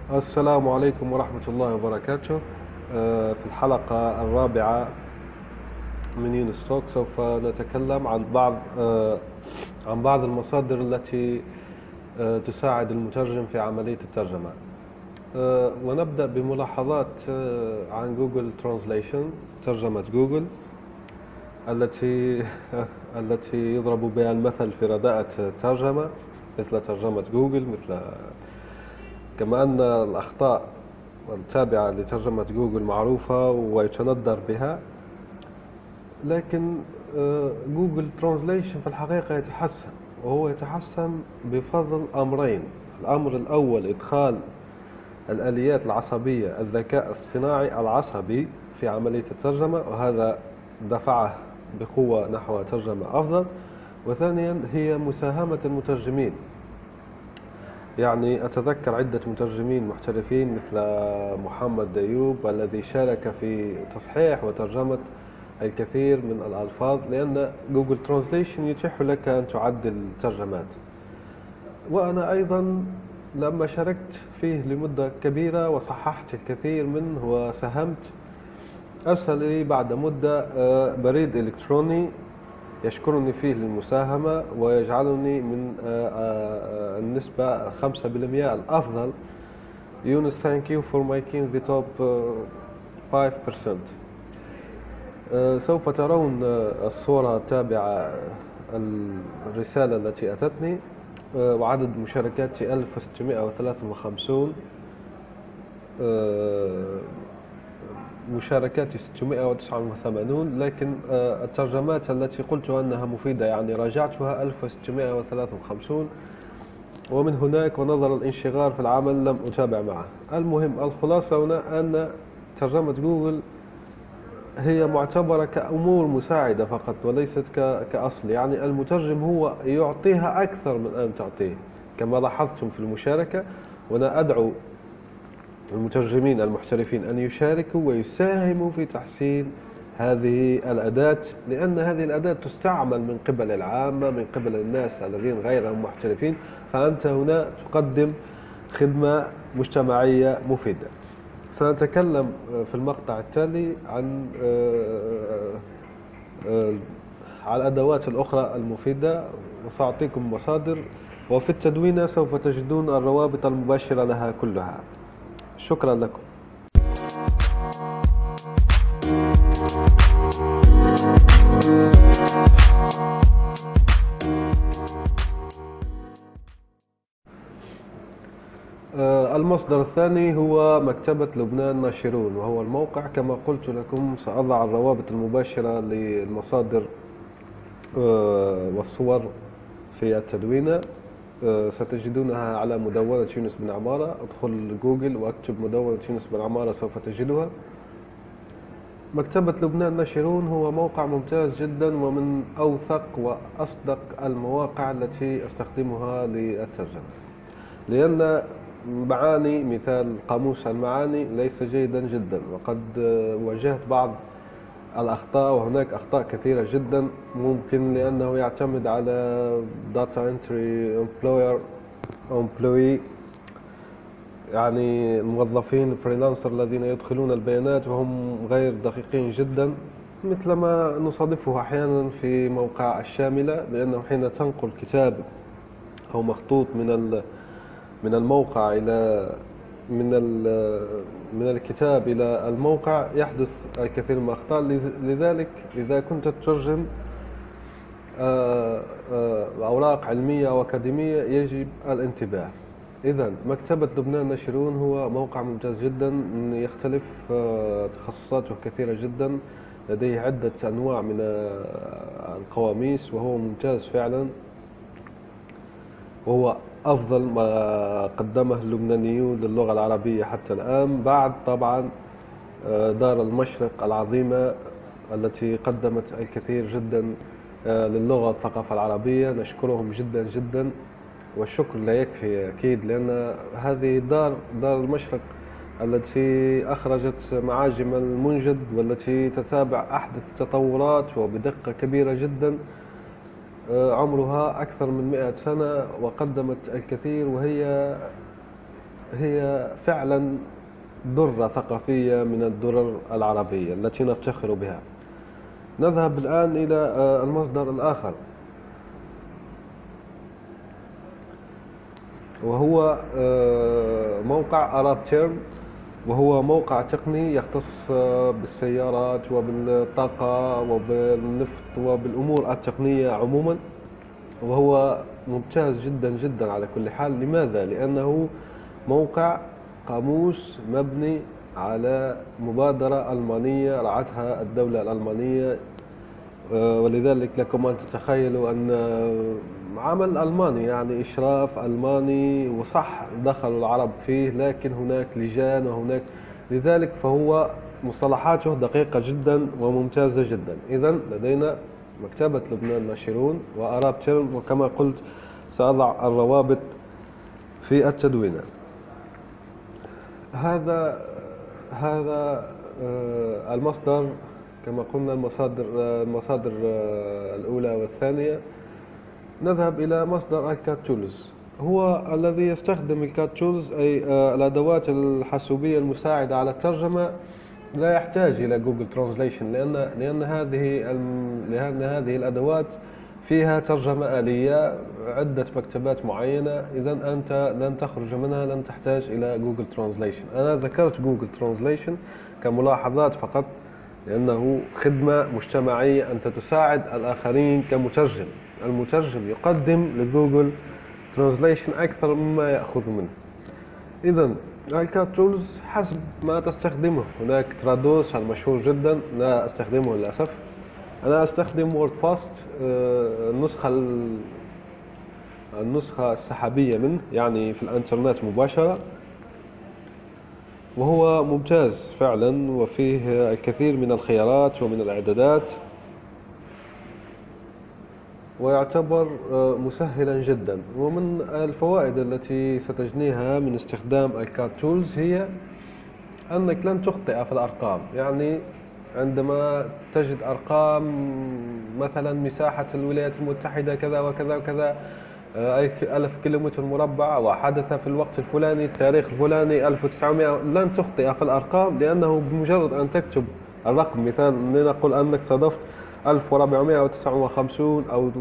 السلام عليكم ورحمة الله وبركاته. في الحلقة الرابعة من يونس توك سوف نتكلم عن بعض المصادر التي تساعد المترجم في عملية الترجمة. ونبدأ بملاحظات عن جوجل ترانسليشن، ترجمة جوجل التي التي يضرب بها المثل في رداءة الترجمة، مثل ترجمة جوجل، كما أن الأخطاء التابعة لترجمة جوجل معروفة ويتندر بها. لكن جوجل ترانسليشن في الحقيقة يتحسن، وهو يتحسن بفضل أمرين. الأمر الأول إدخال الآليات العصبية، الذكاء الصناعي العصبي في عملية الترجمة، وهذا دفعه بقوة نحو ترجمة أفضل. وثانيا هي مساهمة المترجمين. يعني أتذكر عدة مترجمين محترفين مثل محمد ديوب الذي شارك في تصحيح وترجمة الكثير من الألفاظ، لأن جوجل ترانسليشن يتيح لك أن تعدل الترجمات. وأنا أيضا لما شاركت فيه لمدة كبيرة وصححت الكثير منه وساهمت، أرسل لي بعد مدة بريد إلكتروني يشكرني فيه للمساهمة ويجعلني من النسبة 5% الأفضل. Yunus, thank you for making the top 5%. سوف ترون الصورة التابعة الرسالة التي أتتني، وعدد مشاركاتي 1653، مشاركاتي 689. لكن الترجمات التي قلت أنها مفيدة يعني راجعتها 1653، ومن هناك ونظر الانشغال في العمل لم أتابع معه. المهم الخلاصة هنا أن ترجمة جوجل هي معتبرة كأمور مساعدة فقط وليست كأصل. يعني المترجم هو يعطيها أكثر من أن تعطيه، كما لاحظتم في المشاركة. وأنا أدعو المترجمين المحترفين أن يشاركوا ويساهموا في تحسين هذه الأداة، لأن هذه الأداة تستعمل من قبل العامة، من قبل الناس الذين غير محترفين، فأنت هنا تقدم خدمة مجتمعية مفيدة. سنتكلم في المقطع التالي عن الأدوات الأخرى المفيدة، وسأعطيكم مصادر، وفي التدوين سوف تجدون الروابط المباشرة لها كلها. شكرا لكم. المصدر الثاني هو مكتبة لبنان ناشرون، وهو الموقع كما قلت لكم. سأضع الروابط المباشرة للمصادر والصور في التدوينة. ستجدونها على مدونة يونس بن عمارة. ادخل جوجل واكتب مدونة يونس بن عمارة سوف تجدها. مكتبة لبنان ناشرون هو موقع ممتاز جدا، ومن أوثق وأصدق المواقع التي أستخدمها للترجمة، لأن معاني مثال قاموس المعاني ليس جيدا جدا، وقد واجهت بعض الأخطاء، وهناك أخطاء كثيرة جدا ممكن، لأنه يعتمد على data entry employee، يعني الموظفين الفريلانسر الذين يدخلون البيانات وهم غير دقيقين جدا، مثل ما نصادفه أحيانا في موقع الشاملة، لأنه حين تنقل كتاب أو مخطوط من الموقع إلى من الكتاب إلى الموقع يحدث الكثير من الأخطاء. لذلك إذا كنت تترجم أوراق علمية أو أكاديمية يجب الانتباه. إذن مكتبة لبنان ناشرون هو موقع ممتاز جدا، يختلف تخصصاته كثيرة جدا، لديه عدة أنواع من القواميس، وهو ممتاز فعلا، وهو أفضل ما قدمه اللبنانيون للغة العربية حتى الآن، بعد طبعا دار المشرق العظيمة التي قدمت الكثير جدا للغة والثقافة العربية. نشكرهم جدا جدا، والشكر لا يكفي أكيد، لأن هذه دار المشرق التي أخرجت معاجم المنجد، والتي تتابع أحدث التطورات وبدقة كبيرة جدا. عمرها أكثر من 100 سنة وقدمت الكثير، وهي هي فعلا درة ثقافية من الدرر العربية التي نفتخر بها. نذهب الآن إلى المصدر الآخر، وهو موقع أرابتيرم، وهو موقع تقني يختص بالسيارات وبالطاقة وبالنفط وبالأمور التقنية عموما، وهو ممتاز جدا جدا على كل حال. لماذا؟ لأنه موقع قاموس مبني على مبادرة ألمانية رعتها الدولة الألمانية، ولذلك لكم أن تتخيلوا أن عمل ألماني، يعني إشراف ألماني، وصح دخل العرب فيه لكن هناك لجان وهناك، لذلك فهو مصطلحاته دقيقة جدا وممتازة جدا. إذن لدينا مكتبة لبنان ناشرون وأرابتيرم، وكما قلت سأضع الروابط في التدوينة. هذا المصدر كما قلنا، المصادر الأولى والثانية. نذهب إلى مصدر الكات تولز، هو الذي يستخدم الكات تولز أي الأدوات الحاسوبية المساعدة على الترجمة. لا يحتاج إلى جوجل ترانسليشن، لأن هذه الأدوات فيها ترجمة آلية، عدة مكتبات معينة. إذن أنت لن تخرج منها، لن تحتاج إلى جوجل ترانسليشن. أنا ذكرت جوجل ترانسليشن كملاحظات فقط، لأنه خدمة مجتمعية، أنت تساعد الآخرين كمترجم. المترجم يقدم لجوجل ترانسليشن أكثر مما يأخذ منه. إذن الكات تولز حسب ما تستخدمه. هناك ترادوس المشهور جدا، لا أستخدمه للأسف. أنا أستخدم ووردفاست، النسخة السحابية منه، يعني في الانترنت مباشرة، وهو ممتاز فعلا، وفيه الكثير من الخيارات ومن الإعدادات، ويعتبر مسهلا جدا. ومن الفوائد التي ستجنيها من استخدام الكات تولز هي أنك لن تخطئ في الأرقام. يعني عندما تجد أرقام مثلا مساحة الولايات المتحدة كذا وكذا وكذا 1000 كيلومتر مربع، وحدث في الوقت الفلاني التاريخ الفلاني 1900، لن تخطئ في الأرقام، لأنه بمجرد أن تكتب الرقم، مثلا لنقل أنك صادفت 1459 أو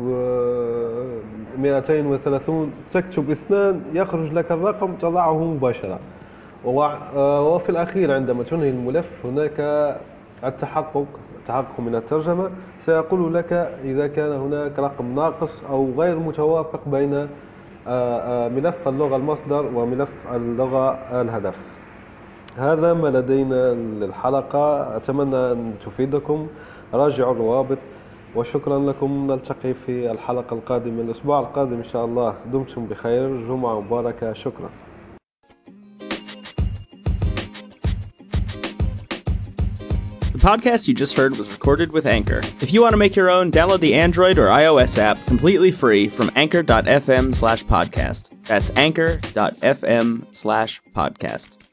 230، تكتب 2 يخرج لك الرقم، تضعه مباشرة. وفي الأخير عندما تنهي الملف هناك التحقق من الترجمة، سيقول لك إذا كان هناك رقم ناقص أو غير متوافق بين ملف اللغة المصدر وملف اللغة الهدف. هذا ما لدينا للحلقة، أتمنى أن تفيدكم. راجعوا الروابط، وشكرا لكم. نلتقي في الحلقة القادمة الأسبوع القادم إن شاء الله. دمتم بخير، جمعة مباركة. شكرا. The podcast you just heard was recorded with Anchor. If you want to make your own, download the Android or iOS app completely free from anchor.fm/podcast. That's anchor.fm/podcast.